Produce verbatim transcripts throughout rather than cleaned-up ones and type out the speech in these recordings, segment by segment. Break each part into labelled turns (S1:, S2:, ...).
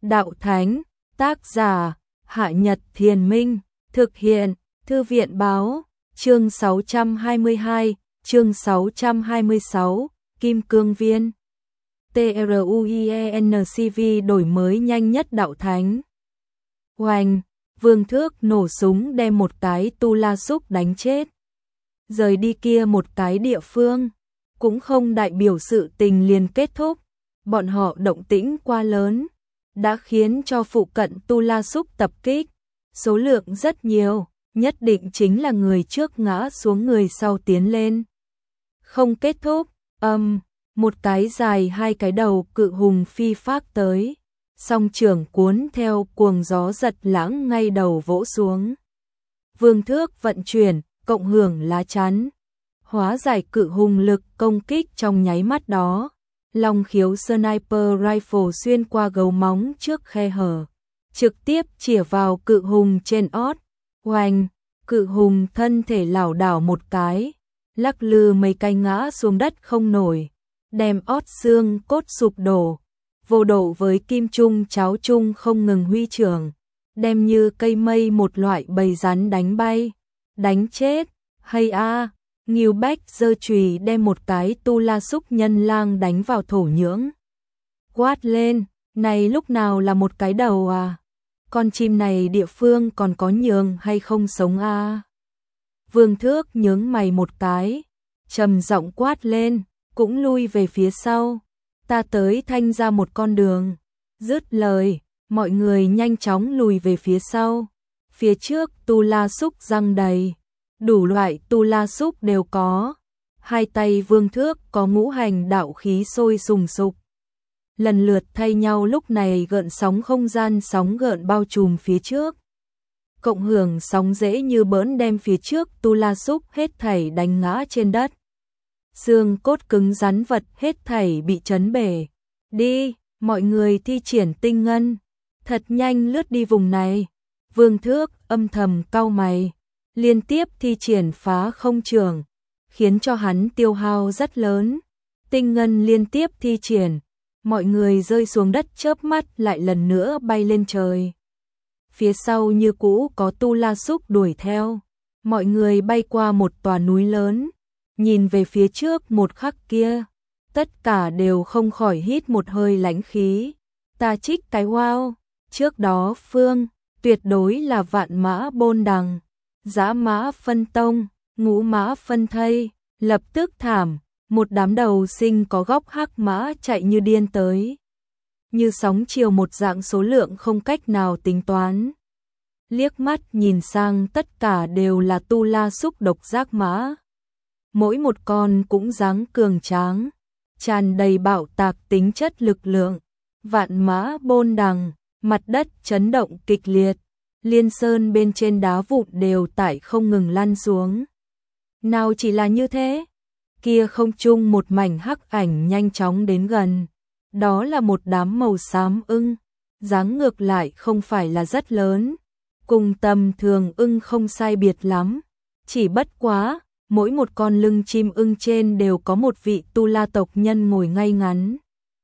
S1: Đạo Thánh, tác giả, Hạ Nhật Thiền Minh, thực hiện, Thư viện Báo, chương sáu trăm hai mươi hai, chương sáu trăm hai mươi sáu, Kim Cương Viên. TRUIENCV đổi mới nhanh nhất Đạo Thánh. Oanh, Vương Thước nổ súng đem một cái Tu La Súc đánh chết. Rời đi kia một cái địa phương, cũng không đại biểu sự tình liền kết thúc. Bọn họ động tĩnh quá lớn, đã khiến cho phụ cận Tu La Súc tập kích. Số lượng rất nhiều, nhất định chính là người trước ngã xuống người sau tiến lên. Không kết thúc, âm, um, một cái dài hai cái đầu cự hùng phi phác tới. Song trưởng cuốn theo cuồng gió giật lãng ngay đầu vỗ xuống. Vương Thước vận chuyển, cộng hưởng lá chắn. Hóa giải cự hùng lực công kích trong nháy mắt đó. Long khiếu sniper rifle xuyên qua gấu móng trước khe hở. Trực tiếp chĩa vào cự hùng trên ót. Oanh, cự hùng thân thể lảo đảo một cái. Lắc lư mấy cái ngã xuống đất không nổi. Đem ót xương cốt sụp đổ. Vô độ với kim trung cháo trung không ngừng huy trưởng. Đem như cây mây một loại bầy rắn đánh bay. Đánh chết, hay a Nghiêu Bách giơ chùy đem một cái Tu La Súc nhân lang đánh vào thổ nhưỡng. Quát lên, này lúc nào là một cái đầu à? Con chim này địa phương còn có nhường hay không sống a? Vương Thước nhướng mày một cái, trầm giọng quát lên, cũng lui về phía sau. Ta tới thanh ra một con đường. Dứt lời, mọi người nhanh chóng lùi về phía sau. Phía trước Tu La Súc răng đầy. Đủ loại Tu La Súc đều có. Hai tay Vương Thước có ngũ hành đạo khí sôi sùng sục. Lần lượt thay nhau lúc này gợn sóng không gian sóng gợn bao trùm phía trước. Cộng hưởng sóng dễ như bỡn đem phía trước Tu La Súc hết thảy đánh ngã trên đất. Xương cốt cứng rắn vật hết thảy bị chấn bể. Đi, mọi người thi triển tinh ngân. Thật nhanh lướt đi vùng này. Vương Thước âm thầm cau mày. Liên tiếp thi triển phá không trường, khiến cho hắn tiêu hao rất lớn. Tinh ngân liên tiếp thi triển, mọi người rơi xuống đất chớp mắt lại lần nữa bay lên trời. Phía sau như cũ có Tu La Súc đuổi theo. Mọi người bay qua một tòa núi lớn, nhìn về phía trước một khắc kia, tất cả đều không khỏi hít một hơi lãnh khí. Ta trích cái wow, trước đó phương, tuyệt đối là vạn mã bôn đằng. Dã mã phân tông, ngũ mã phân thây, lập tức thảm, một đám đầu sinh có góc hắc mã chạy như điên tới. Như sóng chiều một dạng số lượng không cách nào tính toán. Liếc mắt nhìn sang tất cả đều là Tu La Súc độc giác mã. Mỗi một con cũng dáng cường tráng, tràn đầy bạo tạc tính chất lực lượng. Vạn mã bôn đằng, mặt đất chấn động kịch liệt. Liên sơn bên trên đá vụn đều tại không ngừng lăn xuống. Nào chỉ là như thế, kia không trung một mảnh hắc ảnh nhanh chóng đến gần. Đó là một đám màu xám ưng, dáng ngược lại không phải là rất lớn, cùng tầm thường ưng không sai biệt lắm. Chỉ bất quá, mỗi một con lưng chim ưng trên đều có một vị Tu La tộc nhân ngồi ngay ngắn.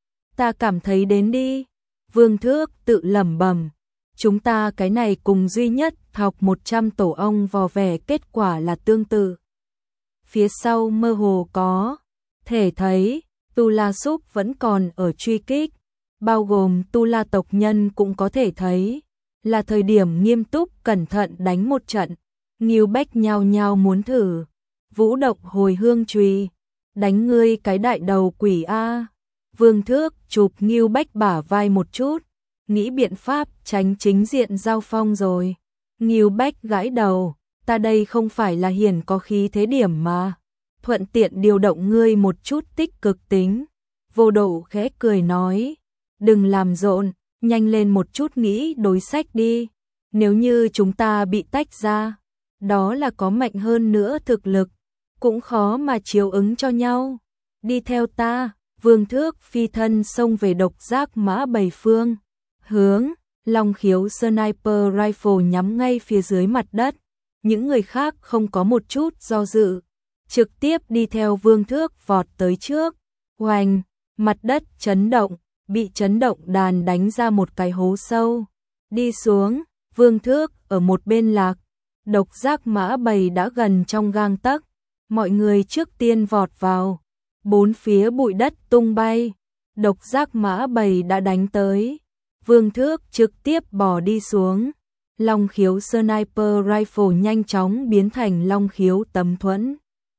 S1: Ta cảm thấy đến đi, Vương Thước tự lẩm bẩm. Chúng ta cái này cùng duy nhất học một trăm tổ ong vò vẽ kết quả là tương tự. Phía sau mơ hồ có thể thấy Tu La Súc vẫn còn ở truy kích, bao gồm Tu La tộc nhân cũng có thể thấy là thời điểm nghiêm túc cẩn thận đánh một trận. Nghiêu Bách nhao nhao muốn thử vũ động hồi hương chùy, đánh ngươi cái đại đầu quỷ a. Vương Thước chụp Nghiêu Bách bả vai một chút, nghĩ biện pháp tránh chính diện giao phong rồi. Nghiêu Bách gãi đầu, ta đây không phải là hiển có khí thế điểm mà. Thuận tiện điều động ngươi một chút tích cực tính. Vô độ khẽ cười nói, đừng làm rộn, nhanh lên một chút nghĩ đối sách đi. Nếu như chúng ta bị tách ra, đó là có mạnh hơn nữa thực lực, cũng khó mà chiếu ứng cho nhau. Đi theo ta, Vương Thước phi thân xông về độc giác mã bầy phương. Hướng, long khiếu sniper rifle nhắm ngay phía dưới mặt đất. Những người khác không có một chút do dự, trực tiếp đi theo Vương Thước vọt tới trước. Oanh, mặt đất chấn động, bị chấn động đàn đánh ra một cái hố sâu. Đi xuống, Vương Thước ở một bên lạc, độc giác mã bầy đã gần trong gang tấc, mọi người trước tiên vọt vào, bốn phía bụi đất tung bay, độc giác mã bầy đã đánh tới, Vương Thước trực tiếp bỏ đi xuống, long khiếu sniper rifle nhanh chóng biến thành long khiếu tấm thuẫn,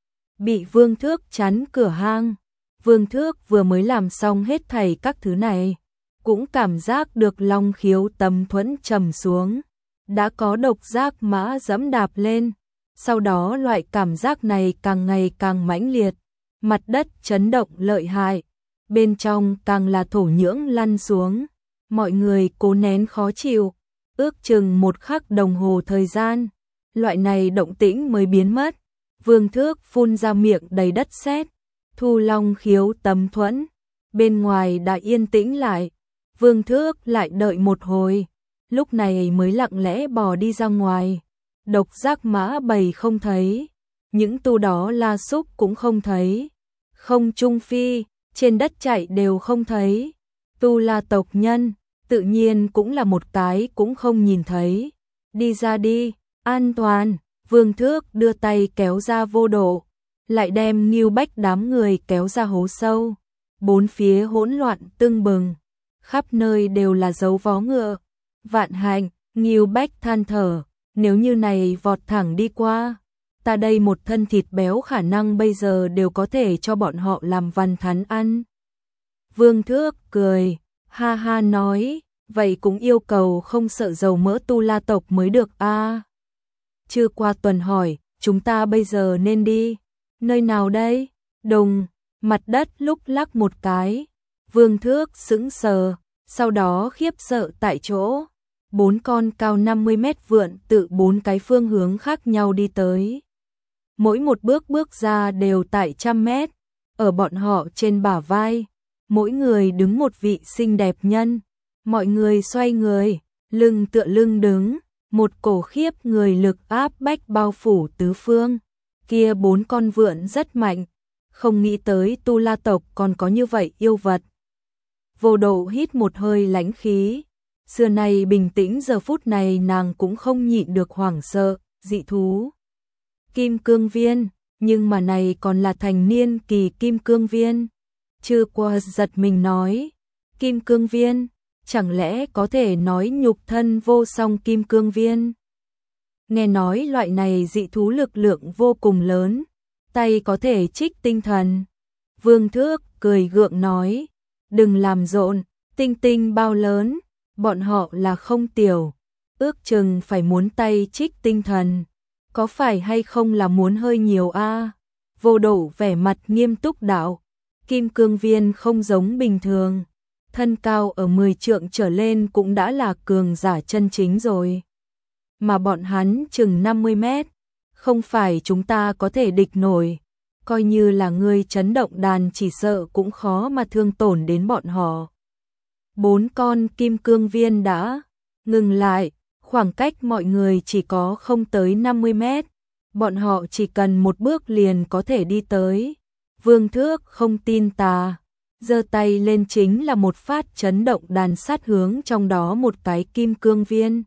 S1: bị Vương Thước chắn cửa hang. Vương Thước vừa mới làm xong hết thảy các thứ này, cũng cảm giác được long khiếu tấm thuẫn trầm xuống, đã có độc giác mã dẫm đạp lên, sau đó loại cảm giác này càng ngày càng mãnh liệt, mặt đất chấn động lợi hại, bên trong càng là thổ nhưỡng lăn xuống, mọi người cố nén khó chịu, ước chừng một khắc đồng hồ thời gian, loại này động tĩnh mới biến mất, Vương Thước phun ra miệng đầy đất sét, thu long khiếu tấm thuẫn, bên ngoài đã yên tĩnh lại, Vương Thước lại đợi một hồi, lúc này mới lặng lẽ bò đi ra ngoài, độc giác mã bầy không thấy, những tu đó la súc cũng không thấy, không trung phi, trên đất chạy đều không thấy, tu la tộc nhân, tự nhiên cũng là một cái cũng không nhìn thấy, đi ra đi, an toàn, Vương Thước đưa tay kéo ra vô độ, lại đem Ngưu Bách đám người kéo ra hố sâu, bốn phía hỗn loạn tưng bừng, khắp nơi đều là dấu vó ngựa, vạn hạnh, Ngưu Bách than thở, nếu như này vọt thẳng đi qua, ta đây một thân thịt béo khả năng bây giờ đều có thể cho bọn họ làm văn thắn ăn. Vương Thước cười, ha ha nói, vậy cũng yêu cầu không sợ dầu mỡ tu la tộc mới được a. À. Chưa qua tuần hỏi, chúng ta bây giờ nên đi, nơi nào đây? Đùng, mặt đất lúc lắc một cái, Vương Thước sững sờ, sau đó khiếp sợ tại chỗ, bốn con cao năm mươi mét vượn tự bốn cái phương hướng khác nhau đi tới. Mỗi một bước bước ra đều tại trăm mét, ở bọn họ trên bả vai, mỗi người đứng một vị xinh đẹp nhân, mọi người xoay người, lưng tựa lưng đứng, một cổ khiếp người lực áp bách bao phủ tứ phương, kia bốn con vượn rất mạnh, không nghĩ tới tu la tộc còn có như vậy yêu vật. Vô độ hít một hơi lãnh khí, xưa nay bình tĩnh giờ phút này nàng cũng không nhịn được hoảng sợ, dị thú. Kim cương viên, nhưng mà này còn là thành niên kỳ kim cương viên. Chưa qua giật mình nói, kim cương viên, chẳng lẽ có thể nói nhục thân vô song kim cương viên. Nghe nói loại này dị thú lực lượng vô cùng lớn, tay có thể trích tinh thần. Vương Thước cười gượng nói, đừng làm rộn, tinh tinh bao lớn, bọn họ là không tiểu, ước chừng phải muốn tay trích tinh thần, có phải hay không là muốn hơi nhiều a? À? Vô độ vẻ mặt nghiêm túc đạo, kim cương viên không giống bình thường, thân cao ở mười trượng trở lên cũng đã là cường giả chân chính rồi. Mà bọn hắn chừng năm mươi mét, không phải chúng ta có thể địch nổi, coi như là ngươi chấn động đàn chỉ sợ cũng khó mà thương tổn đến bọn họ. Bốn con kim cương viên đã ngừng lại, khoảng cách mọi người chỉ có không tới năm mươi mét, bọn họ chỉ cần một bước liền có thể đi tới. Vương Thước không tin tà, giơ tay lên chính là một phát chấn động đàn sát hướng trong đó một cái kim cương viên.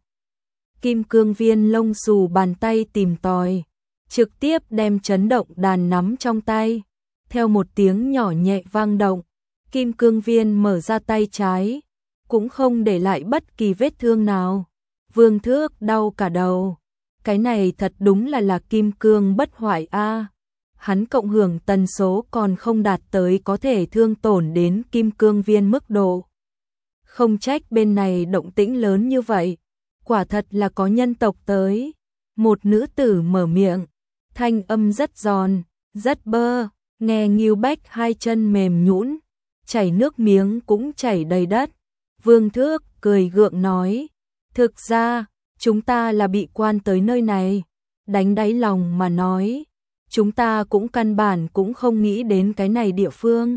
S1: Kim cương viên lông xù bàn tay tìm tòi, trực tiếp đem chấn động đàn nắm trong tay. Theo một tiếng nhỏ nhẹ vang động, kim cương viên mở ra tay trái, cũng không để lại bất kỳ vết thương nào. Vương Thước đau cả đầu, cái này thật đúng là là kim cương bất hoại a. À. Hắn cộng hưởng tần số còn không đạt tới có thể thương tổn đến kim cương viên mức độ. Không trách bên này động tĩnh lớn như vậy, quả thật là có nhân tộc tới. Một nữ tử mở miệng, thanh âm rất giòn, rất bơ, nghe Ngưu Bách hai chân mềm nhũn, chảy nước miếng cũng chảy đầy đất. Vương Thước cười gượng nói, thực ra, chúng ta là bị quan tới nơi này, đánh đáy lòng mà nói, chúng ta cũng căn bản cũng không nghĩ đến cái này địa phương.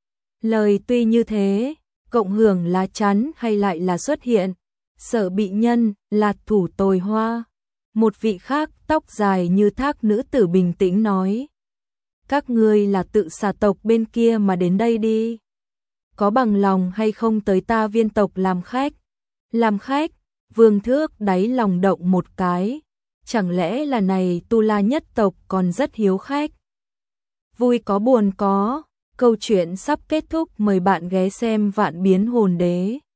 S1: Lời tuy như thế, cộng hưởng lá chắn hay lại là xuất hiện, sợ bị nhân, là thủ tồi hoa. Một vị khác tóc dài như thác nữ tử bình tĩnh nói, các ngươi là tự xà tộc bên kia mà đến đây đi. có bằng lòng hay không tới ta viên tộc làm khách? Làm khách, Vương Thước đáy lòng động một cái, chẳng lẽ là này Tu La nhất tộc còn rất hiếu khách? Vui có buồn có, câu chuyện sắp kết thúc, mời bạn ghé xem Vạn Biến Hồn Đế.